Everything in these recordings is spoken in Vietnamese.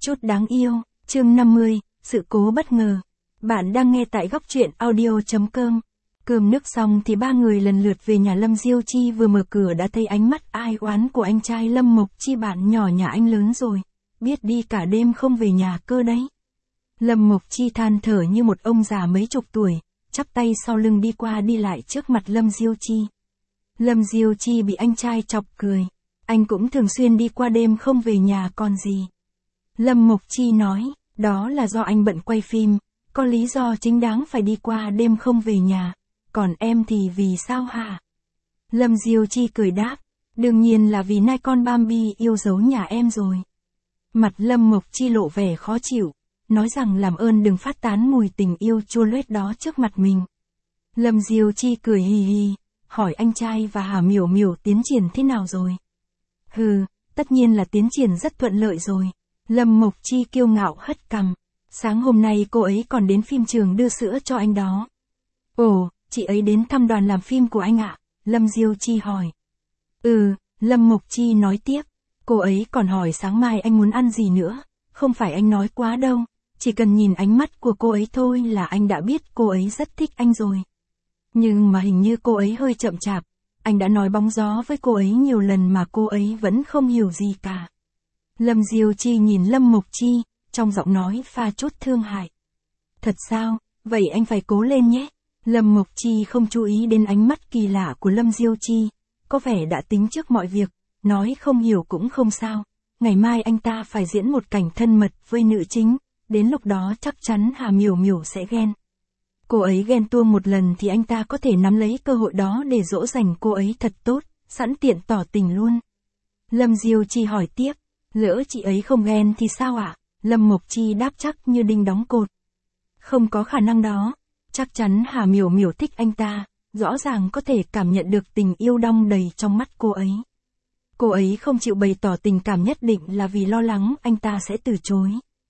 Chút đáng yêu, chương 50, sự cố bất ngờ. Bạn đang nghe tại góc truyện audio.com. Cơm nước xong thì ba người lần lượt về nhà Lâm Diêu Chi, vừa mở cửa đã thấy ánh mắt ai oán của anh trai Lâm Mộc Chi. Bạn nhỏ nhà anh lớn rồi, biết đi cả đêm không về nhà cơ đấy. Lâm Mộc Chi than thở như một ông già mấy chục tuổi, chắp tay sau lưng đi qua đi lại trước mặt Lâm Diêu Chi. Lâm Diêu Chi bị anh trai chọc cười. Anh cũng thường xuyên đi qua đêm không về nhà còn gì. Lâm Mộc Chi nói, đó là do anh bận quay phim, có lý do chính đáng phải đi qua đêm không về nhà, còn em thì vì sao hả? Lâm Diêu Chi cười đáp, đương nhiên là vì nai con Bambi yêu dấu nhà em rồi. Mặt Lâm Mộc Chi lộ vẻ khó chịu, nói rằng làm ơn đừng phát tán mùi tình yêu chua loét đó trước mặt mình. Lâm Diêu Chi cười hì hì, hỏi anh trai và Hà Miểu Miểu tiến triển thế nào rồi? Hừ, tất nhiên là tiến triển rất thuận lợi rồi. Lâm Mộc Chi kiêu ngạo hất cằm. Sáng hôm nay cô ấy còn đến phim trường đưa sữa cho anh đó. Ồ, chị ấy đến thăm đoàn làm phim của anh ạ? Lâm Diêu Chi hỏi. Lâm Mộc Chi nói tiếp. Cô ấy còn hỏi sáng mai anh muốn ăn gì nữa. Không phải anh nói quá đâu, chỉ cần nhìn ánh mắt của cô ấy thôi là anh đã biết cô ấy rất thích anh rồi. Nhưng mà hình như cô ấy hơi chậm chạp. Anh đã nói bóng gió với cô ấy nhiều lần mà cô ấy vẫn không hiểu gì cả. Lâm Diêu Chi nhìn Lâm Mộc Chi, trong giọng nói pha chút thương hại. Thật sao, vậy anh phải cố lên nhé. Lâm Mộc Chi không chú ý đến ánh mắt kỳ lạ của Lâm Diêu Chi, có vẻ đã tính trước mọi việc, nói không hiểu cũng không sao. Ngày mai anh ta phải diễn một cảnh thân mật với nữ chính, đến lúc đó chắc chắn Hà Miểu Miểu sẽ ghen. Cô ấy ghen tuông một lần thì anh ta có thể nắm lấy cơ hội đó để dỗ dành cô ấy thật tốt, sẵn tiện tỏ tình luôn. Lâm Diêu Chi hỏi tiếp, lỡ chị ấy không ghen thì sao ạ? Lâm Mộc Chi đáp chắc như đinh đóng cột. Không có khả năng đó, chắc chắn Hà Miểu Miểu thích anh ta, rõ ràng có thể cảm nhận được tình yêu đong đầy trong mắt cô ấy. Cô ấy không chịu bày tỏ tình cảm nhất định là vì lo lắng anh ta sẽ từ chối.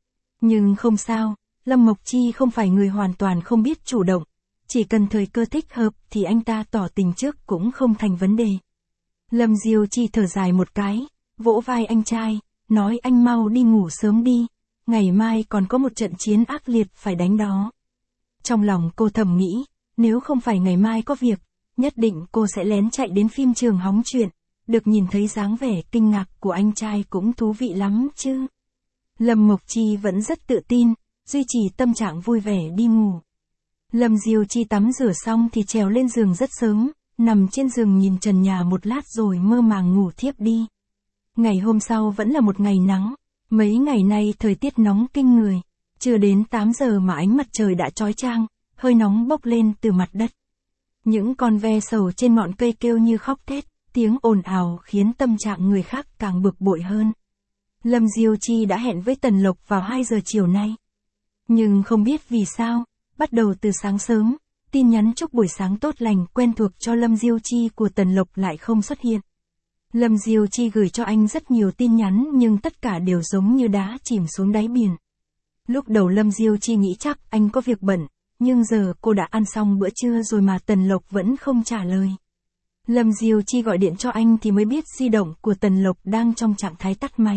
Nhưng không sao, Lâm Mộc Chi không phải người hoàn toàn không biết chủ động, chỉ cần thời cơ thích hợp thì anh ta tỏ tình trước cũng không thành vấn đề. Lâm Diêu Chi thở dài một cái, vỗ vai anh trai, nói anh mau đi ngủ sớm đi, ngày mai còn có một trận chiến ác liệt phải đánh đó. Trong lòng cô thầm nghĩ, nếu không phải ngày mai có việc, nhất định cô sẽ lén chạy đến phim trường hóng chuyện, được nhìn thấy dáng vẻ kinh ngạc của anh trai cũng thú vị lắm chứ. Lâm Mộc Chi vẫn rất tự tin, duy trì tâm trạng vui vẻ đi ngủ. Lâm Diêu Chi tắm rửa xong thì trèo lên giường rất sớm, nằm trên giường nhìn trần nhà một lát rồi mơ màng ngủ thiếp đi. Ngày hôm sau vẫn là một ngày nắng, mấy ngày nay thời tiết nóng kinh người, chưa đến 8 giờ mà ánh mặt trời đã chói chang, hơi nóng bốc lên từ mặt đất. Những con ve sầu trên ngọn cây kêu như khóc thét, tiếng ồn ào khiến tâm trạng người khác càng bực bội hơn. Lâm Diêu Chi đã hẹn với Tần Lộc vào 2 giờ chiều nay. Nhưng không biết vì sao, bắt đầu từ sáng sớm, tin nhắn chúc buổi sáng tốt lành quen thuộc cho Lâm Diêu Chi của Tần Lộc lại không xuất hiện. Lâm Diêu Chi gửi cho anh rất nhiều tin nhắn nhưng tất cả đều giống như đá chìm xuống đáy biển. Lúc đầu Lâm Diêu Chi nghĩ chắc anh có việc bận, nhưng giờ cô đã ăn xong bữa trưa rồi mà Tần Lộc vẫn không trả lời. Lâm Diêu Chi gọi điện cho anh thì mới biết di động của Tần Lộc đang trong trạng thái tắt máy.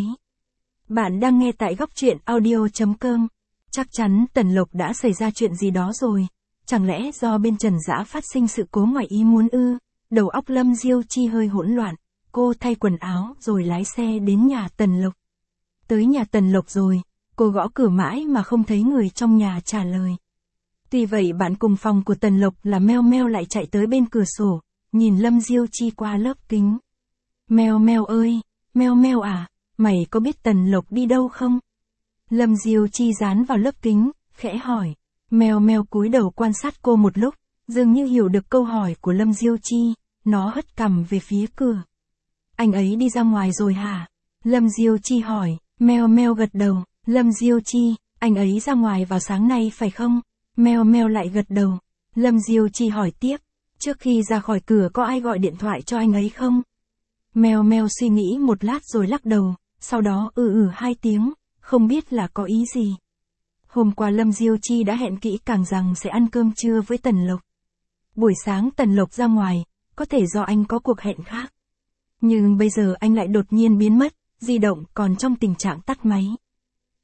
Bạn đang nghe tại góc truyện audio.com. Chắc chắn Tần Lộc đã xảy ra chuyện gì đó rồi. Chẳng lẽ do bên Trần Dã phát sinh sự cố ngoài ý muốn ư? Đầu óc Lâm Diêu Chi hơi hỗn loạn. Cô thay quần áo rồi lái xe đến nhà Tần Lộc. Tới nhà Tần Lộc rồi, cô gõ cửa mãi mà không thấy người trong nhà trả lời. Tuy vậy bạn cùng phòng của Tần Lộc là Meo Meo lại chạy tới bên cửa sổ, nhìn Lâm Diêu Chi qua lớp kính. Meo Meo ơi, Meo Meo à, mày có biết Tần Lộc đi đâu không? Lâm Diêu Chi dán vào lớp kính, khẽ hỏi. Meo Meo cúi đầu quan sát cô một lúc, dường như hiểu được câu hỏi của Lâm Diêu Chi, nó hất cằm về phía cửa. Anh ấy đi ra ngoài rồi hả? Lâm Diêu Chi hỏi. Meo Meo gật đầu. Lâm Diêu Chi, anh ấy ra ngoài vào sáng nay phải không? Meo Meo lại gật đầu. Lâm Diêu Chi hỏi tiếp, trước khi ra khỏi cửa có ai gọi điện thoại cho anh ấy không? Meo Meo suy nghĩ một lát rồi lắc đầu, sau đó 2 tiếng, không biết là có ý gì. Hôm qua Lâm Diêu Chi đã hẹn kỹ càng rằng sẽ ăn cơm trưa với Tần Lộc. Buổi sáng Tần Lộc ra ngoài, có thể do anh có cuộc hẹn khác. Nhưng bây giờ anh lại đột nhiên biến mất, di động còn trong tình trạng tắt máy.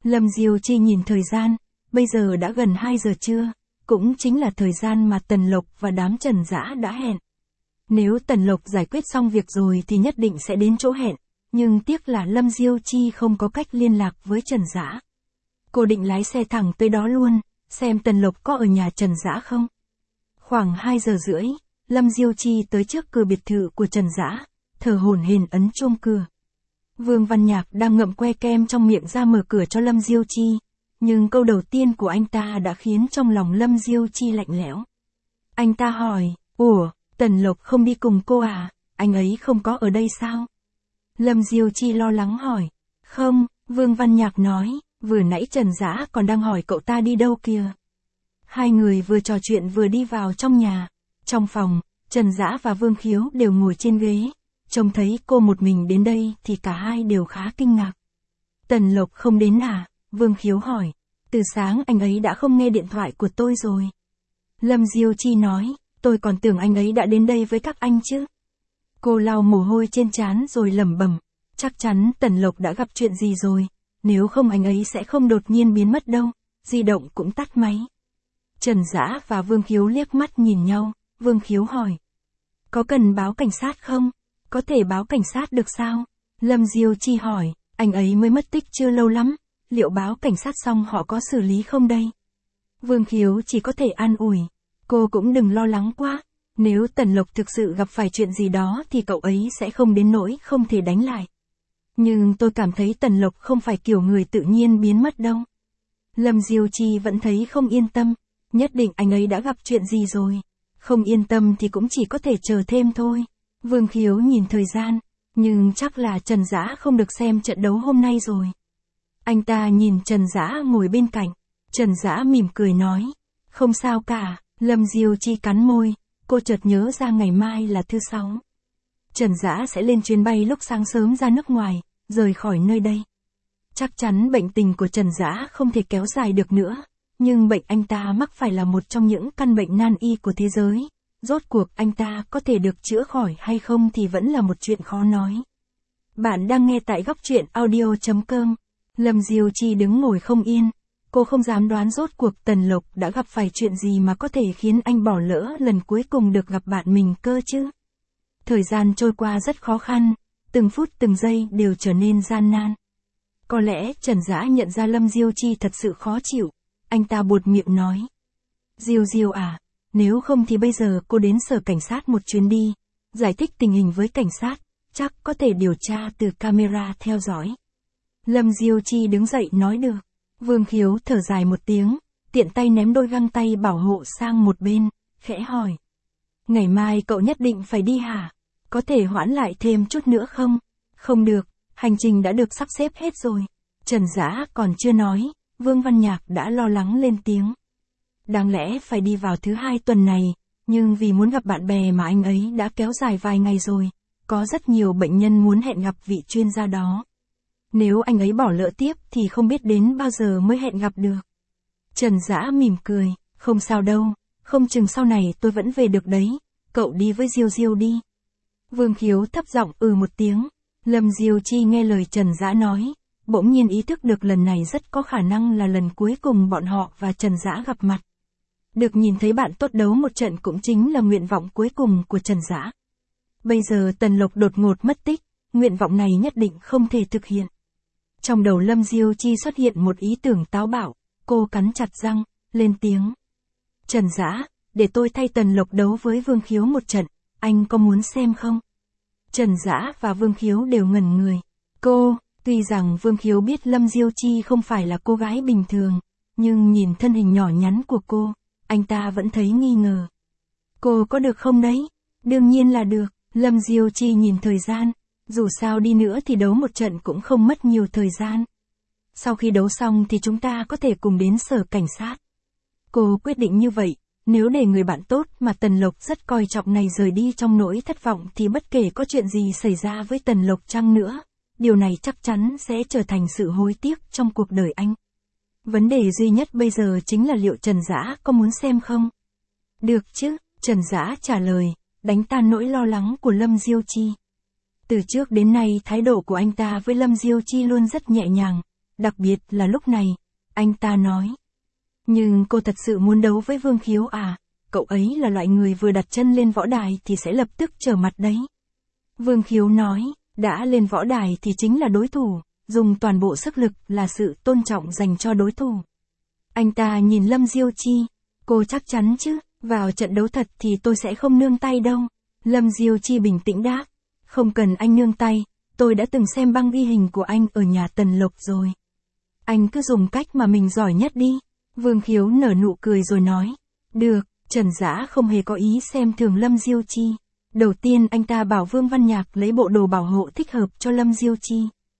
Lâm Diêu Chi nhìn thời gian, bây giờ đã gần 2 giờ trưa, cũng chính là thời gian mà Tần Lộc và đám Trần Dã đã hẹn. Nếu Tần Lộc giải quyết xong việc rồi thì nhất định sẽ đến chỗ hẹn, nhưng tiếc là Lâm Diêu Chi không có cách liên lạc với Trần Dã. Cô định lái xe thẳng tới đó luôn, xem Tần Lộc có ở nhà Trần Dã không. Khoảng 2 giờ rưỡi, Lâm Diêu Chi tới trước cửa biệt thự của Trần Dã, thở hổn hển ấn chuông cửa. Vương Văn Nhạc đang ngậm que kem trong miệng ra mở cửa cho Lâm Diêu Chi, nhưng câu đầu tiên của anh ta đã khiến trong lòng Lâm Diêu Chi lạnh lẽo. Anh ta hỏi, ủa, Tần Lộc không đi cùng cô à, anh ấy không có ở đây sao? Lâm Diêu Chi lo lắng hỏi, không, Vương Văn Nhạc nói, vừa nãy Trần Dã còn đang hỏi cậu ta đi đâu kìa. Hai người vừa trò chuyện vừa đi vào trong nhà. Trong phòng, Trần Dã và Vương Khiếu đều ngồi trên ghế. Trông thấy cô một mình đến đây thì cả hai đều khá kinh ngạc. Tần Lộc không đến à? Vương Khiếu hỏi. Từ sáng anh ấy đã không nghe điện thoại của tôi rồi. Lâm Diêu Chi nói, tôi còn tưởng anh ấy đã đến đây với các anh chứ. Cô lau mồ hôi trên trán rồi lẩm bẩm, chắc chắn Tần Lộc đã gặp chuyện gì rồi, nếu không anh ấy sẽ không đột nhiên biến mất đâu, di động cũng tắt máy. Trần Dã và Vương Khiếu liếc mắt nhìn nhau, Vương Khiếu hỏi. Có cần báo cảnh sát không? Có thể báo cảnh sát được sao? Lâm Diêu Chi hỏi, anh ấy mới mất tích chưa lâu lắm, liệu báo cảnh sát xong họ có xử lý không đây? Vương Khiếu chỉ có thể an ủi, cô cũng đừng lo lắng quá, nếu Tần Lộc thực sự gặp phải chuyện gì đó thì cậu ấy sẽ không đến nỗi không thể đánh lại. Nhưng tôi cảm thấy Tần Lộc không phải kiểu người tự nhiên biến mất đâu. Lâm Diêu Chi vẫn thấy không yên tâm, nhất định anh ấy đã gặp chuyện gì rồi. Không yên tâm thì cũng chỉ có thể chờ thêm thôi. Vương Khiếu nhìn thời gian, nhưng chắc là Trần Dã không được xem trận đấu hôm nay rồi. Anh ta nhìn Trần Dã ngồi bên cạnh. Trần Dã mỉm cười nói, không sao cả. Lâm Diêu Chi cắn môi, cô chợt nhớ ra ngày mai là thứ Sáu. Trần Dã sẽ lên chuyến bay lúc sáng sớm ra nước ngoài, rời khỏi nơi đây. Chắc chắn bệnh tình của Trần Dã không thể kéo dài được nữa, nhưng bệnh anh ta mắc phải là một trong những căn bệnh nan y của thế giới. Rốt cuộc anh ta có thể được chữa khỏi hay không thì vẫn là một chuyện khó nói. Bạn đang nghe tại góc truyện audio.com. Lâm Diêu Chi đứng ngồi không yên. Cô không dám đoán rốt cuộc Tần Lộc đã gặp phải chuyện gì mà có thể khiến anh bỏ lỡ lần cuối cùng được gặp bạn mình cơ chứ. Thời gian trôi qua rất khó khăn, từng phút từng giây đều trở nên gian nan. Có lẽ Trần Dã nhận ra Lâm Diêu Chi thật sự khó chịu. Anh ta buột miệng nói. Diêu Diêu à, nếu không thì bây giờ cô đến sở cảnh sát một chuyến đi, giải thích tình hình với cảnh sát, chắc có thể điều tra từ camera theo dõi. Lâm Diêu Chi đứng dậy nói được. Vương Khiếu thở dài một tiếng, tiện tay ném đôi găng tay bảo hộ sang một bên, khẽ hỏi. Ngày mai cậu nhất định phải đi hả? Có thể hoãn lại thêm chút nữa không? Không được, hành trình đã được sắp xếp hết rồi. Trần Dã còn chưa nói, Vương Văn Nhạc đã lo lắng lên tiếng. Đáng lẽ phải đi vào thứ Hai tuần này, nhưng vì muốn gặp bạn bè mà anh ấy đã kéo dài vài ngày rồi, có rất nhiều bệnh nhân muốn hẹn gặp vị chuyên gia đó. Nếu anh ấy bỏ lỡ tiếp thì không biết đến bao giờ mới hẹn gặp được. Trần Dã mỉm cười, không sao đâu, không chừng sau này tôi vẫn về được đấy, cậu đi với Diêu Diêu đi. Vương Khiếu thấp giọng một tiếng. Lâm Diêu Chi nghe lời Trần Dã nói, bỗng nhiên ý thức được lần này rất có khả năng là lần cuối cùng bọn họ và Trần Dã gặp mặt. Được nhìn thấy bạn tốt đấu một trận cũng chính là nguyện vọng cuối cùng của Trần Dã. Bây giờ Tần Lộc đột ngột mất tích, nguyện vọng này nhất định không thể thực hiện. Trong đầu Lâm Diêu Chi xuất hiện một ý tưởng táo bạo, cô cắn chặt răng, lên tiếng. Trần Dã, để tôi thay Tần Lộc đấu với Vương Khiếu một trận, anh có muốn xem không? Trần Dã và Vương Khiếu đều ngẩn người. Tuy rằng Vương Khiếu biết Lâm Diêu Chi không phải là cô gái bình thường, nhưng nhìn thân hình nhỏ nhắn của cô, anh ta vẫn thấy nghi ngờ. Cô có được không đấy? Đương nhiên là được. Lâm Diêu Chi nhìn thời gian, dù sao đi nữa thì đấu một trận cũng không mất nhiều thời gian. Sau khi đấu xong thì chúng ta có thể cùng đến sở cảnh sát. Cô quyết định như vậy, nếu để người bạn tốt mà Tần Lộc rất coi trọng này rời đi trong nỗi thất vọng thì bất kể có chuyện gì xảy ra với Tần Lộc chăng nữa, điều này chắc chắn sẽ trở thành sự hối tiếc trong cuộc đời anh. Vấn đề duy nhất bây giờ chính là liệu Trần Dã có muốn xem không? Được chứ, Trần Dã trả lời, đánh tan nỗi lo lắng của Lâm Diêu Chi. Từ trước đến nay thái độ của anh ta với Lâm Diêu Chi luôn rất nhẹ nhàng, đặc biệt là lúc này, anh ta nói. Nhưng cô thật sự muốn đấu với Vương Khiếu à, cậu ấy là loại người vừa đặt chân lên võ đài thì sẽ lập tức trở mặt đấy. Vương Khiếu nói, đã lên võ đài thì chính là đối thủ, dùng toàn bộ sức lực là sự tôn trọng dành cho đối thủ. Anh ta nhìn Lâm Diêu Chi, cô chắc chắn chứ, vào trận đấu thật thì tôi sẽ không nương tay đâu. Lâm Diêu Chi bình tĩnh đáp, không cần anh nương tay, tôi đã từng xem băng ghi hình của anh ở nhà Tần Lộc rồi. Anh cứ dùng cách mà mình giỏi nhất đi. Vương Khiếu nở nụ cười rồi nói, được, Trần Dã không hề có ý xem thường Lâm Diêu Chi. Đầu tiên anh ta bảo Vương Văn Nhạc lấy bộ đồ bảo hộ thích hợp cho Lâm Diêu Chi.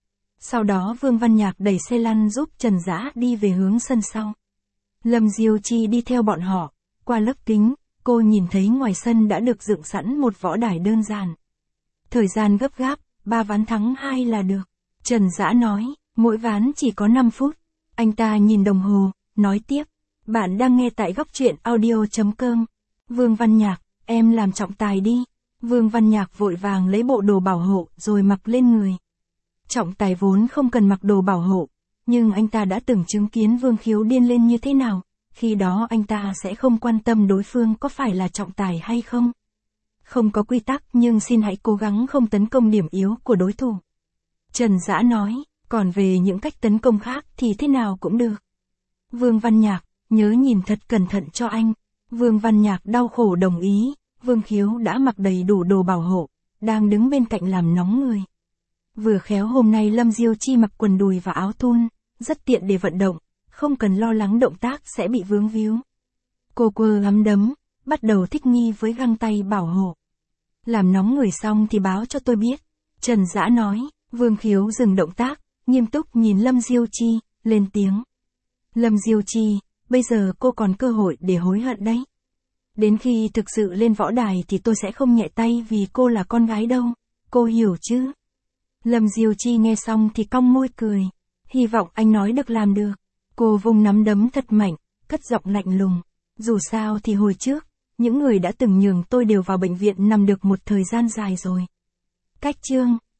Sau đó Vương Văn Nhạc đẩy xe lăn giúp Trần Dã đi về hướng sân sau. Lâm Diêu Chi đi theo bọn họ, qua lớp kính, cô nhìn thấy ngoài sân đã được dựng sẵn một võ đài đơn giản. Thời gian gấp gáp, 3 ván thắng 2 là được. Trần Dã nói, mỗi ván chỉ có 5 phút. Anh ta nhìn đồng hồ, nói tiếp, bạn đang nghe tại góc truyện audio.com. Vương Văn Nhạc, em làm trọng tài đi. Vương Văn Nhạc vội vàng lấy bộ đồ bảo hộ rồi mặc lên người. Trọng tài vốn không cần mặc đồ bảo hộ, nhưng anh ta đã từng chứng kiến Vương Khiếu điên lên như thế nào, khi đó anh ta sẽ không quan tâm đối phương có phải là trọng tài hay không. Không có quy tắc nhưng xin hãy cố gắng không tấn công điểm yếu của đối thủ. Trần Dã nói, còn về những cách tấn công khác thì thế nào cũng được. Vương Văn Nhạc, nhớ nhìn thật cẩn thận cho anh. Vương Văn Nhạc đau khổ đồng ý, Vương Khiếu đã mặc đầy đủ đồ bảo hộ, đang đứng bên cạnh làm nóng người. Vừa khéo hôm nay Lâm Diêu Chi mặc quần đùi và áo thun, rất tiện để vận động, không cần lo lắng động tác sẽ bị vướng víu. Cô quơ nắm đấm, bắt đầu thích nghi với găng tay bảo hộ. Làm nóng người xong thì báo cho tôi biết. Trần Dã nói, Vương Khiếu dừng động tác, nghiêm túc nhìn Lâm Diêu Chi, lên tiếng. Lâm Diêu Chi, bây giờ cô còn cơ hội để hối hận đấy. Đến khi thực sự lên võ đài thì tôi sẽ không nhẹ tay vì cô là con gái đâu, cô hiểu chứ? Lâm Diêu Chi nghe xong thì cong môi cười, hy vọng anh nói được làm được. Cô vung nắm đấm thật mạnh, cất giọng lạnh lùng. Dù sao thì hồi trước, những người đã từng nhường tôi đều vào bệnh viện nằm được một thời gian dài rồi. Cách chương